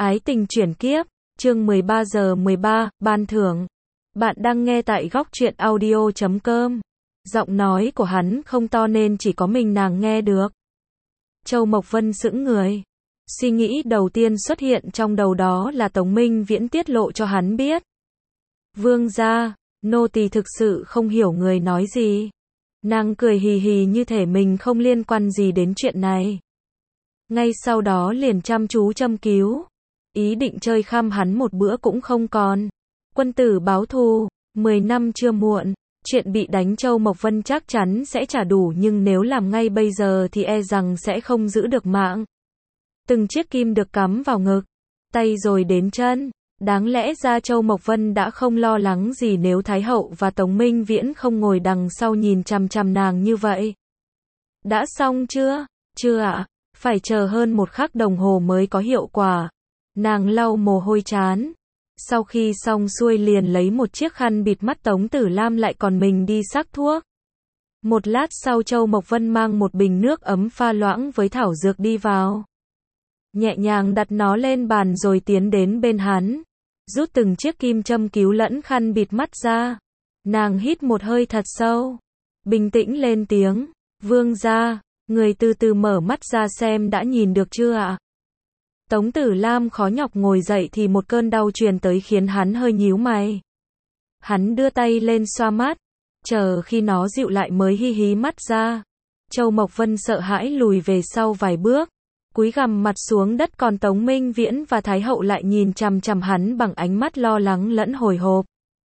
Ái tình chuyển kiếp, chương 13 giờ 13, ban thưởng. Bạn đang nghe tại góc truyện audio.com. Giọng nói của hắn không to nên chỉ có mình nàng nghe được. Châu Mộc Vân sững người. Suy nghĩ đầu tiên xuất hiện trong đầu đó là Tống Minh Viễn tiết lộ cho hắn biết. Vương gia, nô tỳ thực sự không hiểu người nói gì. Nàng cười hì hì như thể mình không liên quan gì đến chuyện này. Ngay sau đó liền chăm chú châm cứu. Ý định chơi khăm hắn một bữa cũng không còn. Quân tử báo thù, 10 năm chưa muộn. Chuyện bị đánh Châu Mộc Vân chắc chắn sẽ trả đủ, nhưng nếu làm ngay bây giờ thì e rằng sẽ không giữ được mạng. Từng chiếc kim được cắm vào ngực, tay rồi đến chân. Đáng lẽ ra Châu Mộc Vân đã không lo lắng gì nếu Thái Hậu và Tống Minh Viễn không ngồi đằng sau nhìn chằm chằm nàng như vậy. Đã xong chưa? Chưa ạ. Phải chờ hơn 1 khắc đồng hồ mới có hiệu quả. Nàng lau mồ hôi trán. Sau khi xong xuôi liền lấy một chiếc khăn bịt mắt Tống Tử Lam lại còn mình đi sắc thuốc. Một lát sau Châu Mộc Vân mang một bình nước ấm pha loãng với thảo dược đi vào. Nhẹ nhàng đặt nó lên bàn rồi tiến đến bên hắn. Rút từng chiếc kim châm cứu lẫn khăn bịt mắt ra. Nàng hít một hơi thật sâu. Bình tĩnh lên tiếng. Vương gia, người từ từ mở mắt ra xem đã nhìn được chưa ạ? Tống Tử Lam khó nhọc ngồi dậy thì một cơn đau truyền tới khiến hắn hơi nhíu mày. Hắn đưa tay lên xoa mắt, chờ khi nó dịu lại mới hi hí mắt ra. Châu Mộc Vân sợ hãi lùi về sau vài bước, cúi gằm mặt xuống đất, còn Tống Minh Viễn và Thái Hậu lại nhìn chằm chằm hắn bằng ánh mắt lo lắng lẫn hồi hộp.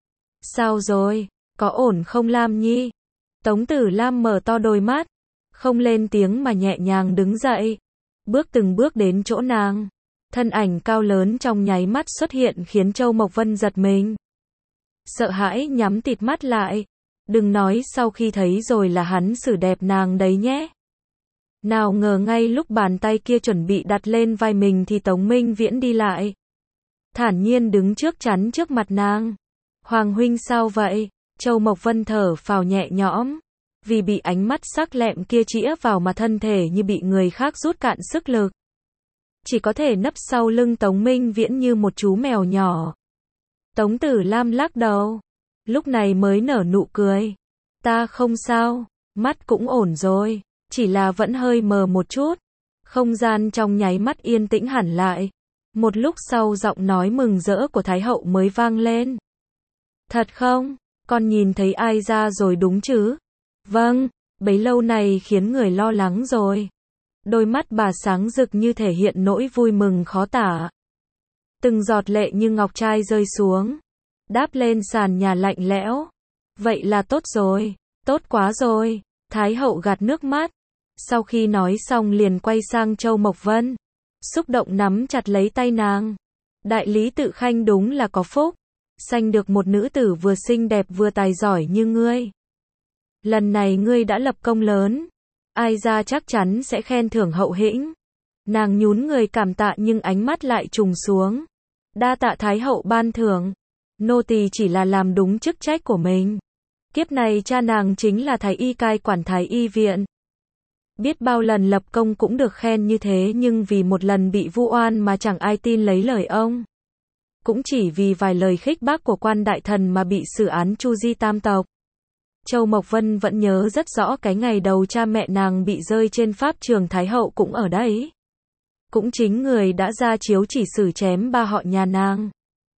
Sao rồi, có ổn không Lam Nhi? Tống Tử Lam mở to đôi mắt, không lên tiếng mà nhẹ nhàng đứng dậy. Bước từng bước đến chỗ nàng. Thân ảnh cao lớn trong nháy mắt xuất hiện khiến Châu Mộc Vân giật mình. Sợ hãi nhắm tịt mắt lại. Đừng nói sau khi thấy rồi là hắn xử đẹp nàng đấy nhé. Nào ngờ ngay lúc bàn tay kia chuẩn bị đặt lên vai mình thì Tống Minh Viễn đi lại. Thản nhiên đứng trước chắn trước mặt nàng. Hoàng huynh sao vậy? Châu Mộc Vân thở phào nhẹ nhõm. Vì bị ánh mắt sắc lẹm kia chĩa vào mà thân thể như bị người khác rút cạn sức lực. Chỉ có thể nấp sau lưng Tống Minh Viễn như một chú mèo nhỏ. Tống Tử Lam lắc đầu. Lúc này mới nở nụ cười. Ta không sao, mắt cũng ổn rồi. Chỉ là vẫn hơi mờ một chút. Không gian trong nháy mắt yên tĩnh hẳn lại. Một lúc sau giọng nói mừng rỡ của Thái Hậu mới vang lên. Thật không? Con nhìn thấy ai ra rồi đúng chứ? Vâng, bấy lâu này khiến người lo lắng rồi. Đôi mắt bà sáng rực như thể hiện nỗi vui mừng khó tả. Từng giọt lệ như ngọc trai rơi xuống, đáp lên sàn nhà lạnh lẽo. Vậy là tốt rồi, tốt quá rồi. Thái Hậu gạt nước mắt. Sau khi nói xong liền quay sang Châu Mộc Vân. Xúc động nắm chặt lấy tay nàng. Đại lý tự khanh đúng là có phúc. Sanh được một nữ tử vừa xinh đẹp vừa tài giỏi như ngươi. Lần này ngươi đã lập công lớn. Ai ra chắc chắn sẽ khen thưởng hậu hĩnh. Nàng nhún người cảm tạ nhưng ánh mắt lại trùng xuống. Đa tạ Thái Hậu ban thưởng. Nô tỳ chỉ là làm đúng chức trách của mình. Kiếp này cha nàng chính là thái y cai quản thái y viện. Biết bao lần lập công cũng được khen như thế, nhưng vì một lần bị vu oan mà chẳng ai tin lấy lời ông. Cũng chỉ vì vài lời khích bác của quan đại thần mà bị xử án chu di tam tộc. Châu Mộc Vân vẫn nhớ rất rõ cái ngày đầu cha mẹ nàng bị rơi trên pháp trường, Thái Hậu cũng ở đấy. Cũng chính người đã ra chiếu chỉ xử chém 3 họ nhà nàng.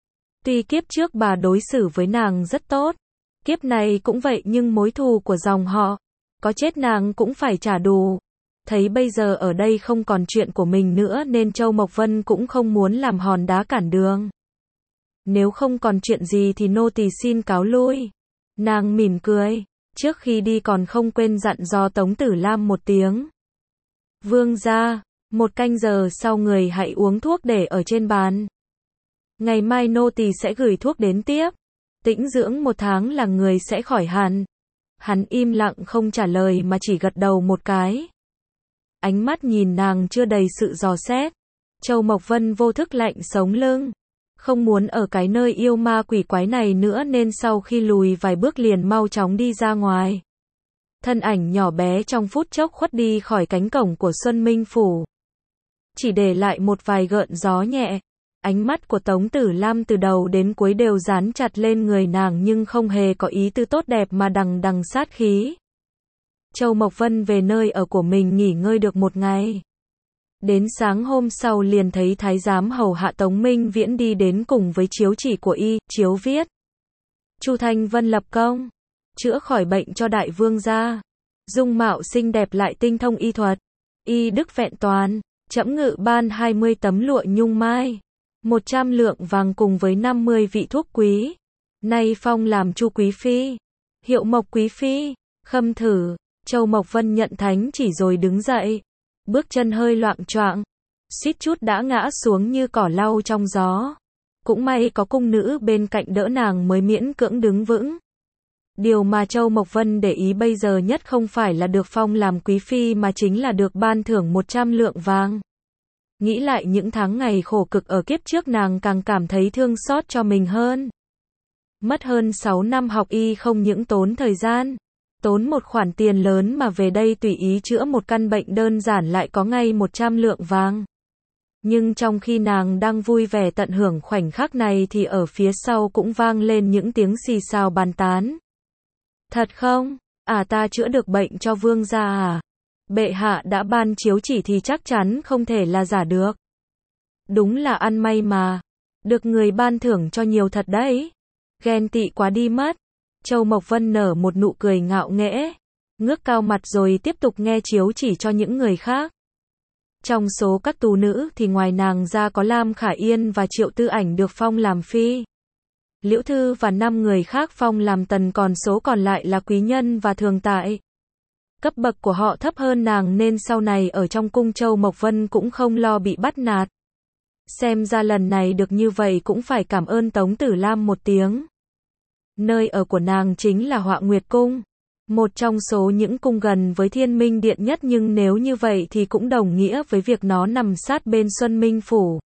Tuy kiếp trước bà đối xử với nàng rất tốt, kiếp này cũng vậy, nhưng mối thù của dòng họ, có chết nàng cũng phải trả đủ. Thấy bây giờ ở đây không còn chuyện của mình nữa nên Châu Mộc Vân cũng không muốn làm hòn đá cản đường. Nếu không còn chuyện gì thì nô tỳ xin cáo lui. Nàng mỉm cười, trước khi đi còn không quên dặn dò Tống Tử Lam một tiếng. Vương gia, 1 canh giờ sau người hãy uống thuốc để ở trên bàn. Ngày mai nô tỳ sẽ gửi thuốc đến tiếp. Tĩnh dưỡng 1 tháng là người sẽ khỏi hẳn. Hắn im lặng không trả lời mà chỉ gật đầu một cái. Ánh mắt nhìn nàng chưa đầy sự dò xét. Châu Mộc Vân vô thức lạnh sống lưng. Không muốn ở cái nơi yêu ma quỷ quái này nữa nên sau khi lùi vài bước liền mau chóng đi ra ngoài. Thân ảnh nhỏ bé trong phút chốc khuất đi khỏi cánh cổng của Xuân Minh Phủ. Chỉ để lại một vài gợn gió nhẹ. Ánh mắt của Tống Tử Lam từ đầu đến cuối đều dán chặt lên người nàng nhưng không hề có ý tư tốt đẹp mà đằng đằng sát khí. Châu Mộc Vân về nơi ở của mình nghỉ ngơi được một ngày. Đến sáng hôm sau liền thấy thái giám hầu hạ Tống Minh Viễn đi đến cùng với chiếu chỉ của y, chiếu viết: Chu Thanh Vân lập công, chữa khỏi bệnh cho đại vương gia. Dung mạo xinh đẹp lại tinh thông y thuật, y đức vẹn toàn, trẫm ngự ban 20 tấm lụa nhung mai, 100 lượng vàng cùng với 50 vị thuốc quý. Nay phong làm Chu quý phi, hiệu Mộc quý phi. Khâm thử. Châu Mộc Vân nhận thánh chỉ rồi đứng dậy, bước chân hơi loạng choạng, suýt chút đã ngã xuống như cỏ lau trong gió. Cũng may có cung nữ bên cạnh đỡ nàng mới miễn cưỡng đứng vững. Điều mà Châu Mộc Vân để ý bây giờ nhất không phải là được phong làm quý phi mà chính là được ban thưởng 100 lượng vàng. Nghĩ lại những tháng ngày khổ cực ở kiếp trước nàng càng cảm thấy thương xót cho mình hơn. Mất hơn 6 năm học y không những tốn thời gian, tốn một khoản tiền lớn mà về đây tùy ý chữa một căn bệnh đơn giản lại có ngay 100 lượng vàng. Nhưng trong khi nàng đang vui vẻ tận hưởng khoảnh khắc này thì ở phía sau cũng vang lên những tiếng xì xào bàn tán. Thật không? Ta chữa được bệnh cho vương gia à? Bệ hạ đã ban chiếu chỉ thì chắc chắn không thể là giả được. Đúng là ăn may mà. Được người ban thưởng cho nhiều thật đấy. Ghen tị quá đi mất. Châu Mộc Vân nở một nụ cười ngạo nghễ, ngước cao mặt rồi tiếp tục nghe chiếu chỉ cho những người khác. Trong số các tú nữ thì ngoài nàng ra có Lam Khả Yên và Triệu Tư Ảnh được phong làm phi. Liễu Thư và 5 người khác phong làm tần, còn số còn lại là quý nhân và thường tại. Cấp bậc của họ thấp hơn nàng nên sau này ở trong cung Châu Mộc Vân cũng không lo bị bắt nạt. Xem ra lần này được như vậy cũng phải cảm ơn Tống Tử Lam một tiếng. Nơi ở của nàng chính là Họa Nguyệt Cung, một trong số những cung gần với Thiên Minh Điện nhất, nhưng nếu như vậy thì cũng đồng nghĩa với việc nó nằm sát bên Xuân Minh Phủ.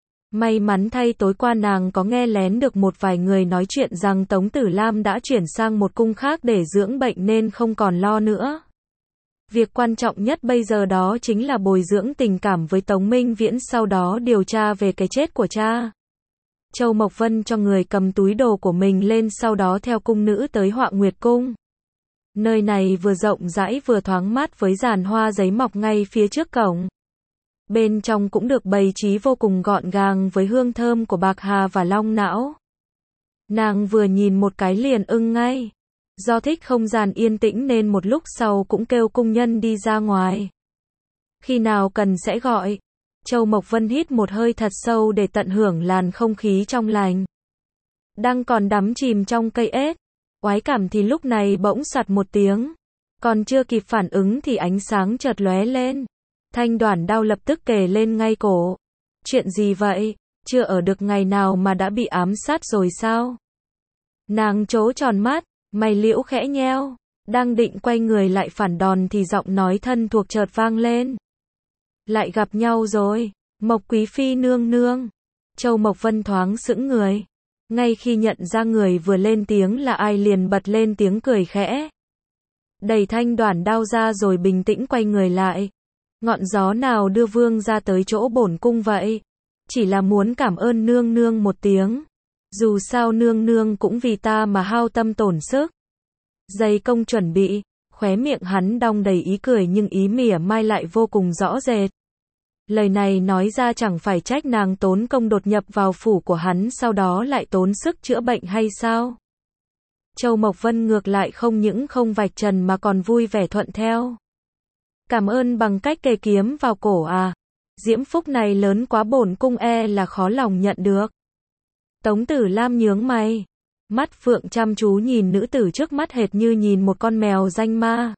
May mắn thay tối qua nàng có nghe lén được một vài người nói chuyện rằng Tống Tử Lam đã chuyển sang một cung khác để dưỡng bệnh nên không còn lo nữa. Việc quan trọng nhất bây giờ đó chính là bồi dưỡng tình cảm với Tống Minh Viễn, sau đó điều tra về cái chết của cha. Châu Mộc Vân cho người cầm túi đồ của mình lên, sau đó theo cung nữ tới Họa Nguyệt Cung. Nơi này vừa rộng rãi vừa thoáng mát với giàn hoa giấy mọc ngay phía trước cổng. Bên trong cũng được bày trí vô cùng gọn gàng với hương thơm của bạc hà và long não. Nàng vừa nhìn một cái liền ưng ngay. Do thích không gian yên tĩnh nên một lúc sau cũng kêu cung nhân đi ra ngoài. Khi nào cần sẽ gọi. Châu Mộc Vân hít một hơi thật sâu để tận hưởng làn không khí trong lành. Đang còn đắm chìm trong cây ếch oái cảm thì lúc này bỗng sạt một tiếng. Còn chưa kịp phản ứng thì ánh sáng chợt lóe lên. Thanh đoản đao lập tức kề lên ngay cổ. Chuyện gì vậy? Chưa ở được ngày nào mà đã bị ám sát rồi sao? Nàng trố tròn mắt, mày liễu khẽ nheo. Đang định quay người lại phản đòn thì giọng nói thân thuộc chợt vang lên. Lại gặp nhau rồi, Mộc quý phi nương nương. Châu Mộc Vân thoáng sững người. Ngay khi nhận ra người vừa lên tiếng là ai liền bật lên tiếng cười khẽ. Đẩy thanh đoản đao ra rồi bình tĩnh quay người lại. Ngọn gió nào đưa vương ra tới chỗ bổn cung vậy? Chỉ là muốn cảm ơn nương nương một tiếng. Dù sao nương nương cũng vì ta mà hao tâm tổn sức. Dày công chuẩn bị, khóe miệng hắn đong đầy ý cười nhưng ý mỉa mai lại vô cùng rõ rệt. Lời này nói ra chẳng phải trách nàng tốn công đột nhập vào phủ của hắn sau đó lại tốn sức chữa bệnh hay sao? Châu Mộc Vân ngược lại không những không vạch trần mà còn vui vẻ thuận theo. Cảm ơn bằng cách kề kiếm vào cổ à? Diễm phúc này lớn quá bổn cung là khó lòng nhận được. Tống Tử Lam nhướng mày. Mắt phượng chăm chú nhìn nữ tử trước mắt hệt như nhìn một con mèo danh ma.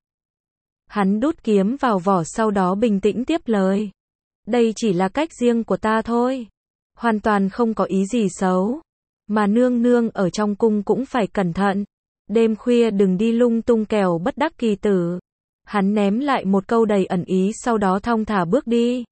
Hắn đút kiếm vào vỏ sau đó bình tĩnh tiếp lời. Đây chỉ là cách riêng của ta thôi. Hoàn toàn không có ý gì xấu. Mà nương nương ở trong cung cũng phải cẩn thận. Đêm khuya đừng đi lung tung kẻo bất đắc kỳ tử. Hắn ném lại một câu đầy ẩn ý sau đó thong thả bước đi.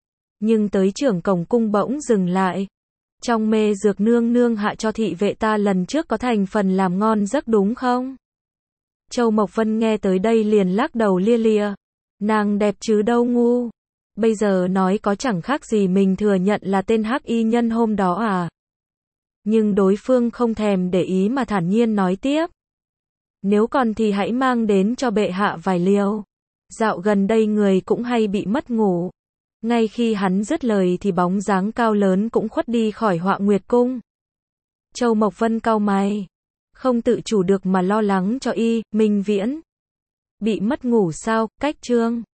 Nhưng tới trưởng cổng cung bỗng dừng lại. Trong mê dược nương nương hạ cho thị vệ ta lần trước có thành phần làm ngon giấc đúng không? Châu Mộc Vân nghe tới đây liền lắc đầu lia lịa. Nàng đẹp chứ đâu ngu. Bây giờ nói có chẳng khác gì mình thừa nhận là tên hắc y nhân hôm đó à. Nhưng đối phương không thèm để ý mà thản nhiên nói tiếp. Nếu còn thì hãy mang đến cho bệ hạ vài liều. Dạo gần đây người cũng hay bị mất ngủ. Ngay khi hắn dứt lời thì bóng dáng cao lớn cũng khuất đi khỏi Họa Nguyệt Cung. Châu Mộc Vân cau mày, không tự chủ được mà lo lắng cho y, Minh Viễn. Bị mất ngủ sao, Cách Trương?